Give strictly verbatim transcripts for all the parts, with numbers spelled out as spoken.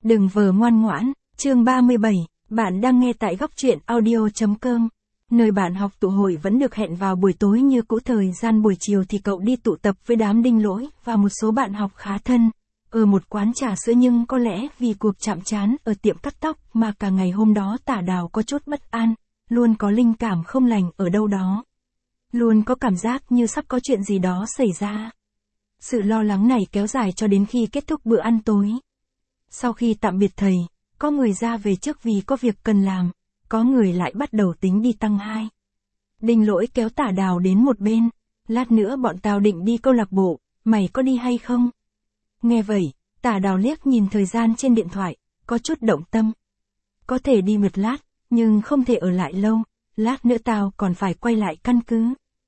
Đừng vờ ngoan ngoãn, chương ba mươi bảy, bạn đang nghe tại góc truyện audio.com. Nơi bạn học tụ hội vẫn được hẹn vào buổi tối như cũ, thời gian buổi chiều thì cậu đi tụ tập với đám Đinh Lỗi và một số bạn học khá thân, ở một quán trà sữa, nhưng có lẽ vì cuộc chạm trán ở tiệm cắt tóc mà cả ngày hôm đó Tả Đào có chút bất an, luôn có linh cảm không lành ở đâu đó. Luôn có cảm giác như sắp có chuyện gì đó xảy ra. Sự lo lắng này kéo dài cho đến khi kết thúc bữa ăn tối. Sau khi tạm biệt thầy, có người ra về trước vì có việc cần làm, có người lại bắt đầu tính đi tăng hai. Đinh Lỗi kéo Tả Đào đến một bên, lát nữa bọn tao định đi câu lạc bộ, mày có đi hay không? Nghe vậy, Tả Đào liếc nhìn thời gian trên điện thoại, có chút động tâm. Có thể đi một lát, nhưng không thể ở lại lâu, lát nữa tao còn phải quay lại căn cứ.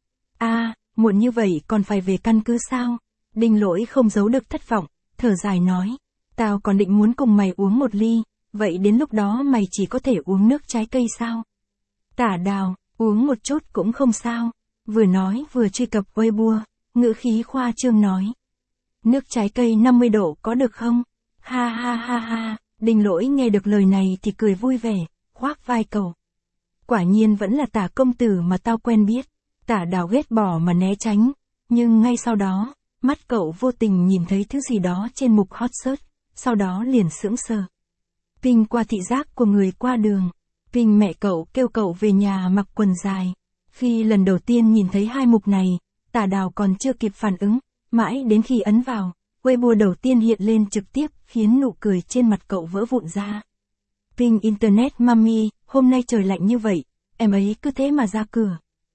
À, muộn như vậy còn phải về căn cứ sao? Đinh Lỗi không giấu được thất vọng, thở dài nói. Tao còn định muốn cùng mày uống một ly, vậy đến lúc đó mày chỉ có thể uống nước trái cây sao? Tả Đào, uống một chút cũng không sao. Vừa nói vừa truy cập Weibo, ngữ khí khoa trương nói. Nước trái cây năm mươi độ có được không? Ha ha ha ha, Đinh Lỗi nghe được lời này thì cười vui vẻ, khoác vai cậu. Quả nhiên vẫn là Tả công tử mà tao quen biết. Tả Đào ghét bỏ mà né tránh, nhưng ngay sau đó, mắt cậu vô tình nhìn thấy thứ gì đó trên mục hot search, sau đó liền sững sờ. Ping qua thị giác của người qua đường. Ping mẹ cậu kêu cậu về nhà mặc quần dài. Khi lần đầu tiên nhìn thấy hai mục này, Tả Đào còn chưa kịp phản ứng, mãi đến khi ấn vào, Weibo đầu tiên hiện lên trực tiếp khiến nụ cười trên mặt cậu vỡ vụn ra. Ping Internet Mami, hôm nay trời lạnh như vậy, em ấy cứ thế mà ra cửa.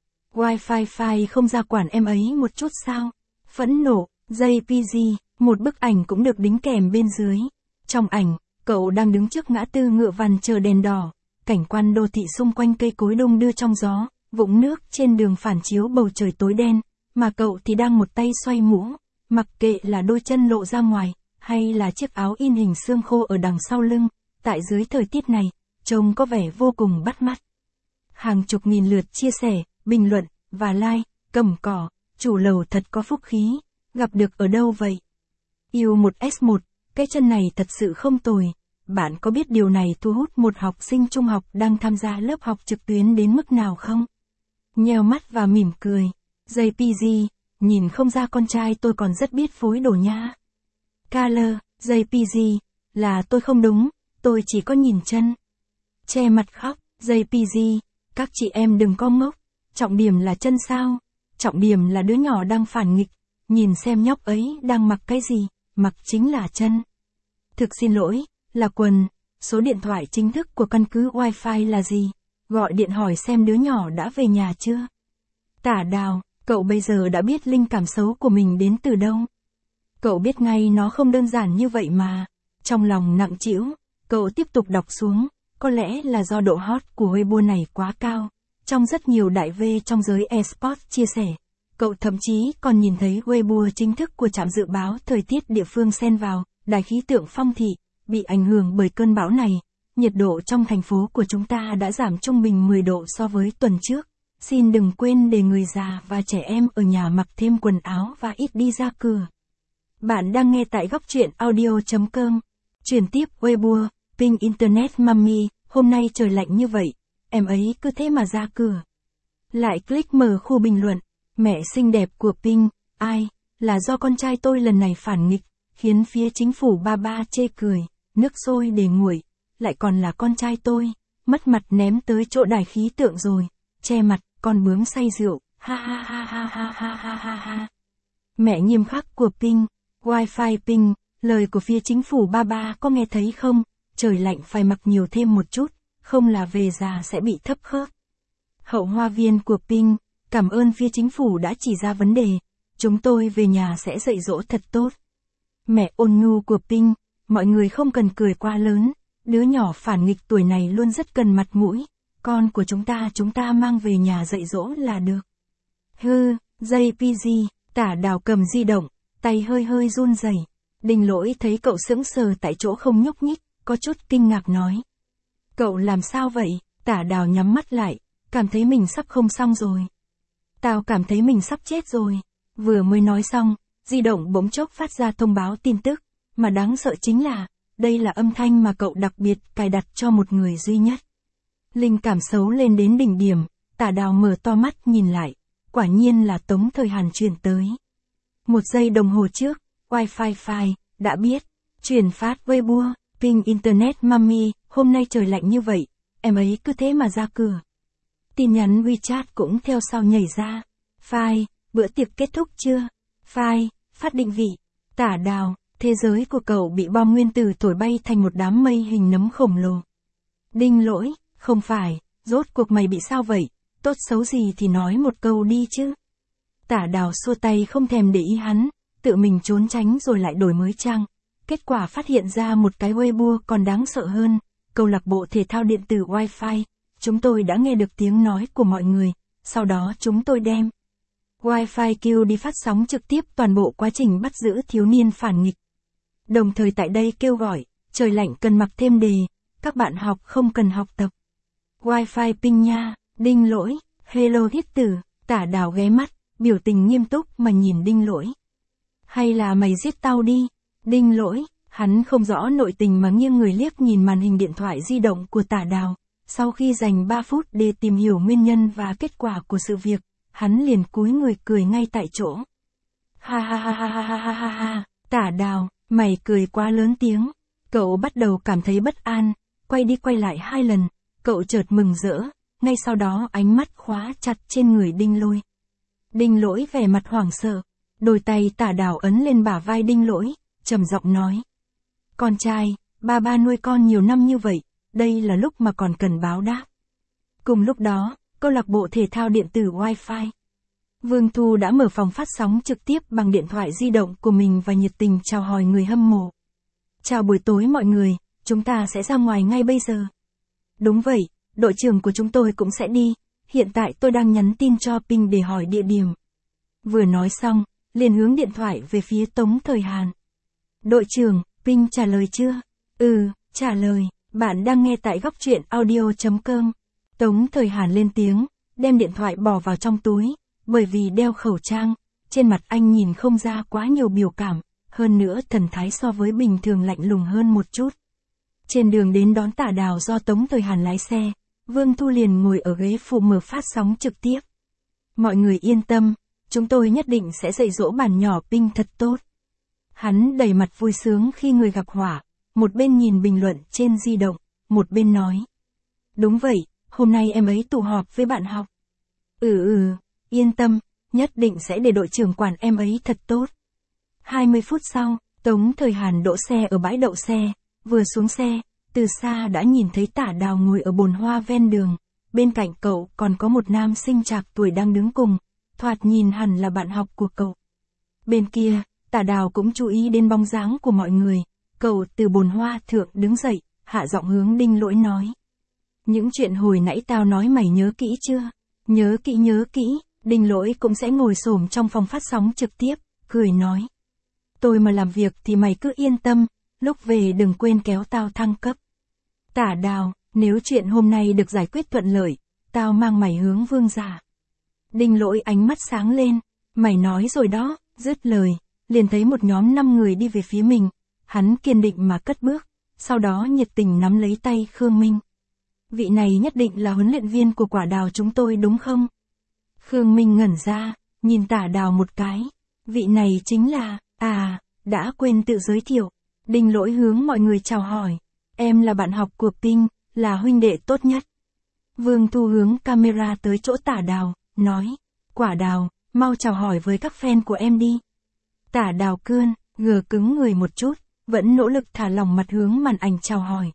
Wi-Fi Fi không ra quản em ấy một chút sao? Phẫn nộ, jê pê giê, một bức ảnh cũng được đính kèm bên dưới. Trong ảnh, cậu đang đứng trước ngã tư Ngựa Vằn chờ đèn đỏ, cảnh quan đô thị xung quanh cây cối đung đưa trong gió, vũng nước trên đường phản chiếu bầu trời tối đen, mà cậu thì đang một tay xoay mũ, mặc kệ là đôi chân lộ ra ngoài, hay là chiếc áo in hình xương khô ở đằng sau lưng, tại dưới thời tiết này, trông có vẻ vô cùng bắt mắt. Hàng chục nghìn lượt chia sẻ, bình luận, và like, cầm cỏ, chủ lầu thật có phúc khí, gặp được ở đâu vậy? Yêu một ét một, cái chân này thật sự không tồi. Bạn có biết điều này thu hút một học sinh trung học đang tham gia lớp học trực tuyến đến mức nào không? Nheo mắt và mỉm cười. jê pê giê, nhìn không ra con trai tôi còn rất biết phối đồ nha. Color, jê pê giê, là tôi không đúng, tôi chỉ có nhìn chân. Che mặt khóc, jê pê giê, các chị em đừng có ngốc, trọng điểm là chân sao? Trọng điểm là đứa nhỏ đang phản nghịch, nhìn xem nhóc ấy đang mặc cái gì, mặc chính là chân. Thực xin lỗi, là quần. Số điện thoại chính thức của căn cứ Wi-Fi là gì? Gọi điện hỏi xem đứa nhỏ đã về nhà chưa? Tả Đào, cậu bây giờ đã biết linh cảm xấu của mình đến từ đâu. Cậu biết ngay nó không đơn giản như vậy mà. Trong lòng nặng trĩu, cậu tiếp tục đọc xuống, có lẽ là do độ hot của Weibo này quá cao. Trong rất nhiều đại V trong giới eSports chia sẻ, cậu thậm chí còn nhìn thấy Weibo chính thức của trạm dự báo thời tiết địa phương xen vào, đài khí tượng Phong Thị, bị ảnh hưởng bởi cơn bão này. Nhiệt độ trong thành phố của chúng ta đã giảm trung bình mười độ so với tuần trước. Xin đừng quên để người già và trẻ em ở nhà mặc thêm quần áo và ít đi ra cửa. Bạn đang nghe tại góc truyện audio.com. Chuyển tiếp Weibo, Ping Internet Mami, hôm nay trời lạnh như vậy, em ấy cứ thế mà ra cửa. Lại click mở khu bình luận, mẹ xinh đẹp của Ping, ai, là do con trai tôi lần này phản nghịch, khiến phía chính phủ ba ba chê cười, nước sôi để nguội, lại còn là con trai tôi, mất mặt ném tới chỗ đài khí tượng rồi, che mặt, con bướm say rượu, ha ha ha ha ha ha ha ha ha. Mẹ nghiêm khắc của Ping, Wi-Fi Ping, lời của phía chính phủ ba ba có nghe thấy không, trời lạnh phải mặc nhiều thêm một chút, không là về già sẽ bị thấp khớp. Hậu hoa viên của Ping, cảm ơn phía chính phủ đã chỉ ra vấn đề, chúng tôi về nhà sẽ dạy dỗ thật tốt. Mẹ ôn nhu của Ping, mọi người không cần cười quá lớn, đứa nhỏ phản nghịch tuổi này luôn rất cần mặt mũi, con của chúng ta chúng ta mang về nhà dạy dỗ là được. Hư, jê pê giê, Tả Đào cầm di động, tay hơi hơi run rẩy. Đinh Lỗi thấy cậu sững sờ tại chỗ không nhúc nhích, có chút kinh ngạc nói. Cậu làm sao vậy? Tả Đào nhắm mắt lại, cảm thấy mình sắp không xong rồi. Tao cảm thấy mình sắp chết rồi. Vừa mới nói xong, di động bỗng chốc phát ra thông báo tin tức, mà đáng sợ chính là, đây là âm thanh mà cậu đặc biệt cài đặt cho một người duy nhất. Linh cảm xấu lên đến đỉnh điểm, Tả Đào mở to mắt nhìn lại, quả nhiên là Tống Thời Hàn truyền tới. Một giây đồng hồ trước, Wi-Fi file, đã biết, truyền phát Weibo, ping Internet mami, hôm nay trời lạnh như vậy, em ấy cứ thế mà ra cửa. Tin nhắn WeChat cũng theo sau nhảy ra. File, bữa tiệc kết thúc chưa? File, phát định vị. Tả Đào, thế giới của cậu bị bom nguyên tử thổi bay thành một đám mây hình nấm khổng lồ. Đinh Lỗi, không phải, rốt cuộc mày bị sao vậy? Tốt xấu gì thì nói một câu đi chứ. Tả Đào xua tay không thèm để ý hắn, tự mình trốn tránh rồi lại đổi mới trang. Kết quả phát hiện ra một cái Weibo còn đáng sợ hơn, câu lạc bộ thể thao điện tử Wi-Fi. Chúng tôi đã nghe được tiếng nói của mọi người, sau đó chúng tôi đem Wi-Fi Q đi phát sóng trực tiếp toàn bộ quá trình bắt giữ thiếu niên phản nghịch. Đồng thời tại đây kêu gọi, trời lạnh cần mặc thêm đề, các bạn học không cần học tập. Wi-Fi ping nha, Đinh Lỗi, hello thiết tử, Tả Đào ghé mắt, biểu tình nghiêm túc mà nhìn Đinh Lỗi. Hay là mày giết tao đi, Đinh Lỗi, hắn không rõ nội tình mà nghiêng người liếc nhìn màn hình điện thoại di động của Tả Đào. Sau khi dành ba phút để tìm hiểu nguyên nhân và kết quả của sự việc, hắn liền cúi người cười ngay tại chỗ. Ha ha ha ha ha ha ha ha ha, Tả Đào, mày cười quá lớn tiếng. Cậu bắt đầu cảm thấy bất an, quay đi quay lại hai lần, cậu chợt mừng rỡ, ngay sau đó ánh mắt khóa chặt trên người Đinh Lôi. Đinh Lỗi vẻ mặt hoảng sợ, đôi tay Tả Đào ấn lên bả vai Đinh Lỗi, trầm giọng nói. Con trai, ba ba nuôi con nhiều năm như vậy, đây là lúc mà còn cần báo đáp. Cùng lúc đó, câu lạc bộ thể thao điện tử Wi-Fi. Vương Thu đã mở phòng phát sóng trực tiếp bằng điện thoại di động của mình và nhiệt tình chào hỏi người hâm mộ. Chào buổi tối mọi người, chúng ta sẽ ra ngoài ngay bây giờ. Đúng vậy, đội trưởng của chúng tôi cũng sẽ đi, hiện tại tôi đang nhắn tin cho Ping để hỏi địa điểm. Vừa nói xong, liền hướng điện thoại về phía Tống Thời Hàn. Đội trưởng, Ping trả lời chưa? Ừ, trả lời. Bạn đang nghe tại góc truyện audio chấm com. Tống Thời Hàn lên tiếng, đem điện thoại bỏ vào trong túi, bởi vì đeo khẩu trang, trên mặt anh nhìn không ra quá nhiều biểu cảm, hơn nữa thần thái so với bình thường lạnh lùng hơn một chút. Trên đường đến đón Tả Đào do Tống Thời Hàn lái xe, Vương Thu liền ngồi ở ghế phụ mở phát sóng trực tiếp. Mọi người yên tâm, chúng tôi nhất định sẽ dạy dỗ bản nhỏ Ping thật tốt. Hắn đầy mặt vui sướng khi người gặp họa. Một bên nhìn bình luận trên di động, một bên nói. Đúng vậy, hôm nay em ấy tụ họp với bạn học. Ừ ừ, yên tâm, nhất định sẽ để đội trưởng quản em ấy thật tốt. hai mươi phút sau, Tống Thời Hàn đỗ xe ở bãi đậu xe, vừa xuống xe, từ xa đã nhìn thấy Tả Đào ngồi ở bồn hoa ven đường, bên cạnh cậu còn có một nam sinh trạc tuổi đang đứng cùng, thoạt nhìn hẳn là bạn học của cậu. Bên kia, Tả Đào cũng chú ý đến bóng dáng của mọi người. Cậu từ bồn hoa thượng đứng dậy, hạ giọng hướng Đinh Lỗi nói. Những chuyện hồi nãy tao nói mày nhớ kỹ chưa? Nhớ kỹ nhớ kỹ, Đinh Lỗi cũng sẽ ngồi xổm trong phòng phát sóng trực tiếp, cười nói. Tôi mà làm việc thì mày cứ yên tâm, lúc về đừng quên kéo tao thăng cấp. Tả Đào, nếu chuyện hôm nay được giải quyết thuận lợi, tao mang mày hướng vương giả. Đinh Lỗi ánh mắt sáng lên, mày nói rồi đó, dứt lời, liền thấy một nhóm năm người đi về phía mình. Hắn kiên định mà cất bước, sau đó nhiệt tình nắm lấy tay Khương Minh. Vị này nhất định là huấn luyện viên của Quả Đào chúng tôi đúng không? Khương Minh ngẩn ra, nhìn Tả Đào một cái. Vị này chính là, à, đã quên tự giới thiệu. Đinh Lỗi hướng mọi người chào hỏi. Em là bạn học của Ping, là huynh đệ tốt nhất. Vương Thu hướng camera tới chỗ Tả Đào, nói. Quả Đào, mau chào hỏi với các fan của em đi. Tả Đào cươn, gờ cứng người một chút. Vẫn nỗ lực thả lỏng mặt hướng màn ảnh chào hỏi.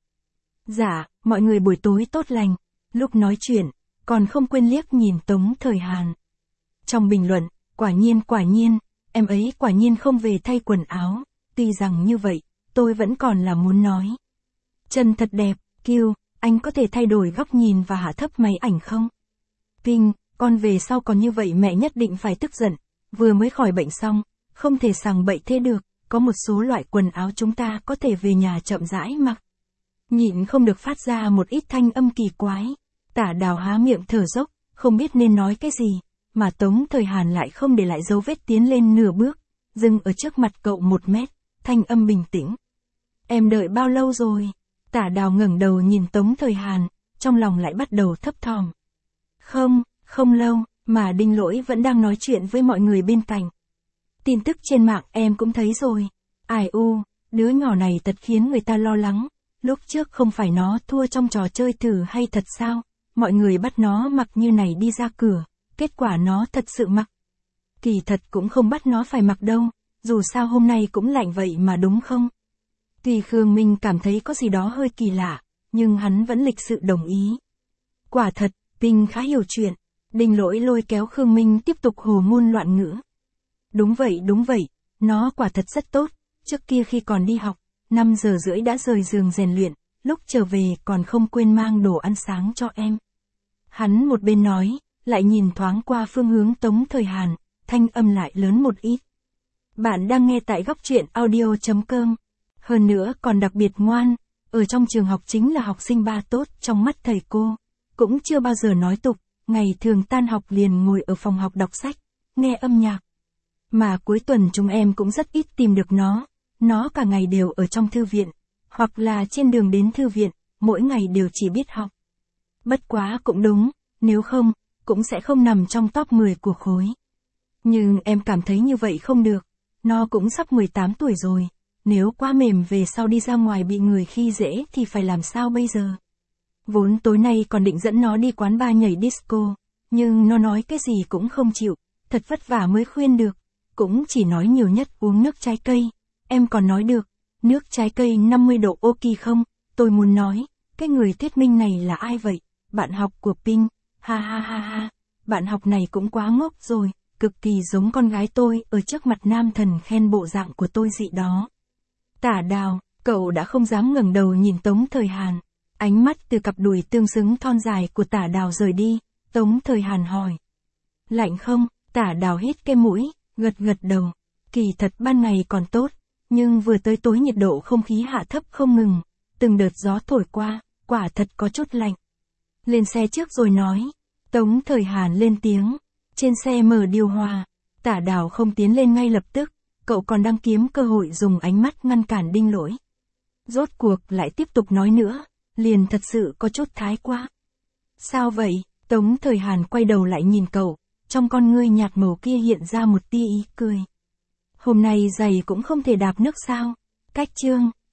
Dạ, mọi người buổi tối tốt lành. Lúc nói chuyện, còn không quên liếc nhìn Tống Thời Hàn. Trong bình luận, quả nhiên quả nhiên, em ấy quả nhiên không về thay quần áo. Tuy rằng như vậy, tôi vẫn còn là muốn nói. Chân thật đẹp, Kiều, anh có thể thay đổi góc nhìn và hạ thấp máy ảnh không? Ping, con về sau còn như vậy mẹ nhất định phải tức giận. Vừa mới khỏi bệnh xong, không thể sằng bậy thế được. Có một số loại quần áo chúng ta có thể về nhà chậm rãi mặc. Nhịn không được phát ra một ít thanh âm kỳ quái. Tả Đào há miệng thở dốc, không biết nên nói cái gì, mà Tống Thời Hàn lại không để lại dấu vết tiến lên nửa bước, dừng ở trước mặt cậu một mét, thanh âm bình tĩnh. em đợi bao lâu rồi? Tả Đào ngẩng đầu nhìn Tống Thời Hàn, trong lòng lại bắt đầu thấp thỏm. Không, không lâu, mà Đinh Lỗi vẫn đang nói chuyện với mọi người bên cạnh. Tin tức trên mạng em cũng thấy rồi. Ai u, đứa nhỏ này thật khiến người ta lo lắng. Lúc trước không phải nó thua trong trò chơi thử hay thật sao? Mọi người bắt nó mặc như này đi ra cửa, kết quả nó thật sự mặc. Kỳ thật cũng không bắt nó phải mặc đâu, dù sao hôm nay cũng lạnh vậy mà đúng không? Tuy Khương Minh cảm thấy có gì đó hơi kỳ lạ, nhưng hắn vẫn lịch sự đồng ý. Quả thật, Pinh khá hiểu chuyện. Đinh Lỗi lôi kéo Khương Minh tiếp tục hồ ngôn loạn ngữ. Đúng vậy đúng vậy, nó quả thật rất tốt, trước kia khi còn đi học, năm giờ rưỡi đã rời giường rèn luyện, lúc trở về còn không quên mang đồ ăn sáng cho em. Hắn một bên nói, lại nhìn thoáng qua phương hướng Tống Thời Hàn, thanh âm lại lớn một ít. Bạn đang nghe tại góc truyện audio chấm com. Hơn nữa còn đặc biệt ngoan, ở trong trường học chính là học sinh ba tốt trong mắt thầy cô, cũng chưa bao giờ nói tục, ngày thường tan học liền ngồi ở phòng học đọc sách, nghe âm nhạc. Mà cuối tuần chúng em cũng rất ít tìm được nó, nó cả ngày đều ở trong thư viện, hoặc là trên đường đến thư viện, mỗi ngày đều chỉ biết học. Bất quá cũng đúng, nếu không, cũng sẽ không nằm trong top mười của khối. Nhưng em cảm thấy như vậy không được, nó cũng sắp mười tám tuổi rồi, nếu quá mềm về sau đi ra ngoài bị người khi dễ thì phải làm sao bây giờ? Vốn tối nay còn định dẫn nó đi quán bar nhảy disco, nhưng nó nói cái gì cũng không chịu, thật vất vả mới khuyên được, cũng chỉ nói nhiều nhất uống nước trái cây. Em còn nói được, nước trái cây năm mươi độ ok không? Tôi muốn nói, cái người thuyết minh này là ai vậy? Bạn học của Pinh, ha ha ha ha, bạn học này cũng quá ngốc rồi, cực kỳ giống con gái tôi ở trước mặt nam thần khen bộ dạng của tôi dị đó. Tả Đào, cậu đã không dám ngẩng đầu nhìn Tống Thời Hàn, ánh mắt từ cặp đùi tương xứng thon dài của Tả Đào rời đi, Tống Thời Hàn hỏi. Lạnh không? Tả Đào hít cái mũi, gật gật đầu, kỳ thật ban ngày còn tốt, nhưng vừa tới tối nhiệt độ không khí hạ thấp không ngừng, từng đợt gió thổi qua, quả thật có chút lạnh. Lên xe trước rồi nói, Tống Thời Hàn lên tiếng, trên xe mở điều hòa, Tả Đào không tiến lên ngay lập tức, cậu còn đang kiếm cơ hội dùng ánh mắt ngăn cản Đinh Lỗi. Rốt cuộc lại tiếp tục nói nữa, liền thật sự có chút thái quá. Sao vậy? Tống Thời Hàn quay đầu lại nhìn cậu, trong con ngươi nhạt màu kia hiện ra một tia ý cười. Hôm nay giày cũng không thể đạp nước sao? Cách chương